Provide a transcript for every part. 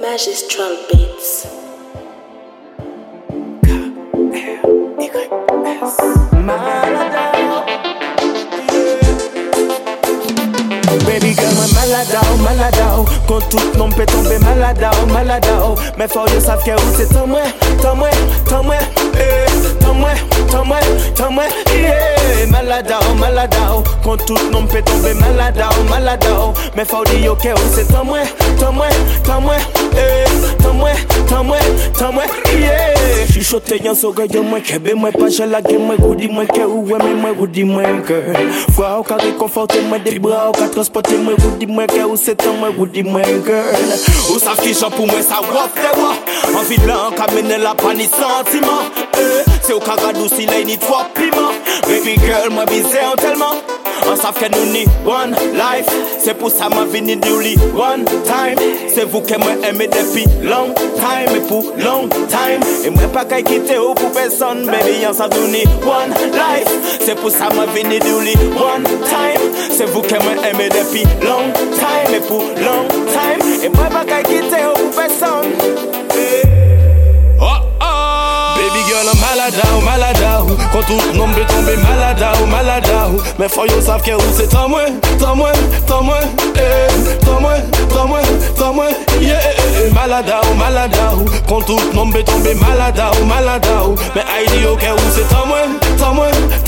Magistral Beats. Baby girl, moi maladao, quand tout le monde peut tomber maladao. Mais faut yo savent que où c'est tant moi, yeah. Maladao, quand tout le monde peut tomber maladao. Mais faut dire que où c'est tant moi, yeah. Chuchote yon soga yo moi kebe moi pas la game moi goudi moi que ou mais moi goudi moi que. Fois au cas réconforter moi des bras au cas transporter moi goudi moi que ou c'est tant moi goudi moi que. Ou savent qui chante pour moi ça rough de moi. Envie de l'en caminer la panique sentiment. C'est au cas radouci là ni trop piment. Baby girl moi bizarre tellement. On savent que nous ni one life. C'est pour ça ma vie ni duly one time. C'est vous que moi aimé depuis long time. Et pour long time. Et moi pas qu'à quitter ou pour personne. Baby on savent nous ni one life. C'est pour ça ma vie ni duly one time. C'est vous que moi aimé depuis long time. Et pour long time. Et moi pas qu'à quitter ou pour personne. Baby girl I'm maladao, quand tout le monde peut tomber maladao. Mais faut yo savent que où c'est tant moi, yeah. Maladao, quand tout le monde peut tomber maladao. Mais I dis ok où c'est tant moi,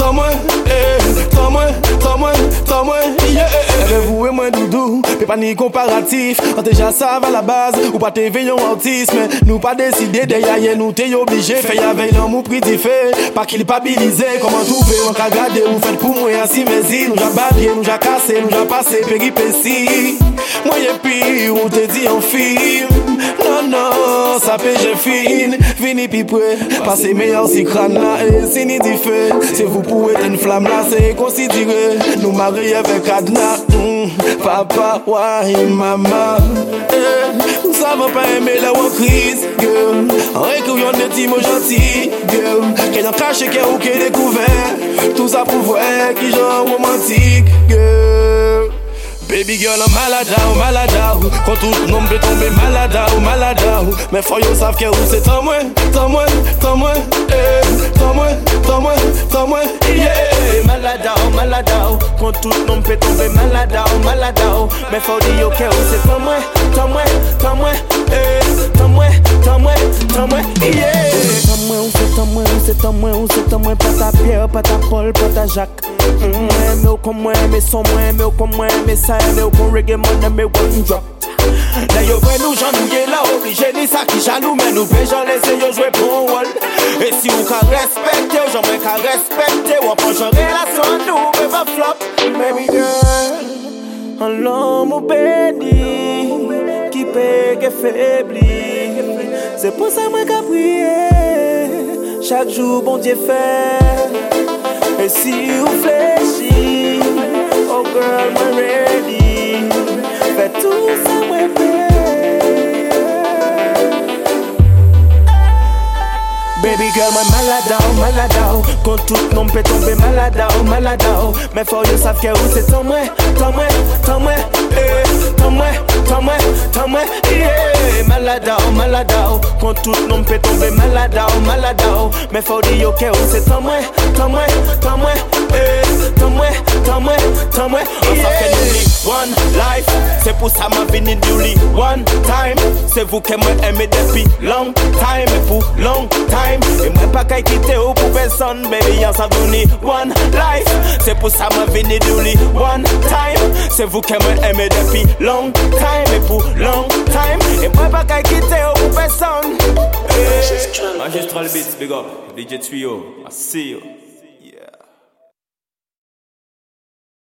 yeah. Vous et moi doudou, mais pas ni comparatif. On déjà ça va la base, ou pas t'es veillon autisme. Nous pas décidé derrière nous t'es obligé. Fait y'avait l'amour pretty fait, pas qu'il pas bilisé. Comment tout fait, on qu'a gardé, ou fait pour moi ainsi mais si. Nous j'a babié, nous j'a cassé, nous j'a passé péripéties. Moi y'a pire, on te dit en film. Non, ça fait j'ai fine. Fini pi près, passez meilleur si crâne là. Et si ni dit fait, c'est vous pour être une flamme là. C'est considéré, nous marier avec cadenas. Papa, ouais, maman. Nous savons pas aimer la crise, girl. En couillon de petits mots gentils, girl. Qu'elle en cache ou qu'elle découvert. Tout ça pour voir qui genre romantique, girl. Baby girl I'm maladao, quand tout le monde peut tomber maladao. Mais faut yo savent que où c'est tant moi, yeah. Maladao, quand tout le monde peut tomber maladao. Mais faut dire que où c'est tant moi, yeah. Où c'est tant moi, pas ta Pierre, pas ta Paul, pas ta Jacques. Mais au comme moi, mais sans moi, mais au comme moi, mais ça, mais au comme reggae, mon mais one drop. D'ailleurs, nous j'en nous là, obligé, ni ça qui jaloux, mais nous j'en laisser yo jouer pour un rôle. Et si vous qu'à respecter, j'en qu'à respecter, ou après j'en relation, nous, mais pas flop. Baby girl, un l'homme béni, qui paie, qui faiblit. C'est pour ça moi qu'à prier, chaque jour, bon Dieu fait. Et si vous fléchissez, oh girl, I'm ready. Fais tout ça, moi, baby girl, moi maladao, quand tout le monde peut tomber maladao. Mais faut yo savent que où c'est tant moi, yeah. Maladao, quand tout le monde peut tomber maladao. Mais faut dire que où c'est tant moi, yeah. One life, c'est pour ça ma vie ni duly one time. C'est vous que moi aimé depuis long time. Et pour long time, et moi pas qu'à quitter ou pour personne. Baby y'en savent ni one life. C'est pour ça ma vie ni duly one time. C'est vous que moi aimé depuis long time. Et pour long time, et moi pas qu'à quitter ou pour personne. Magistral Magistral Beats, big up, DJ Trio, I see you.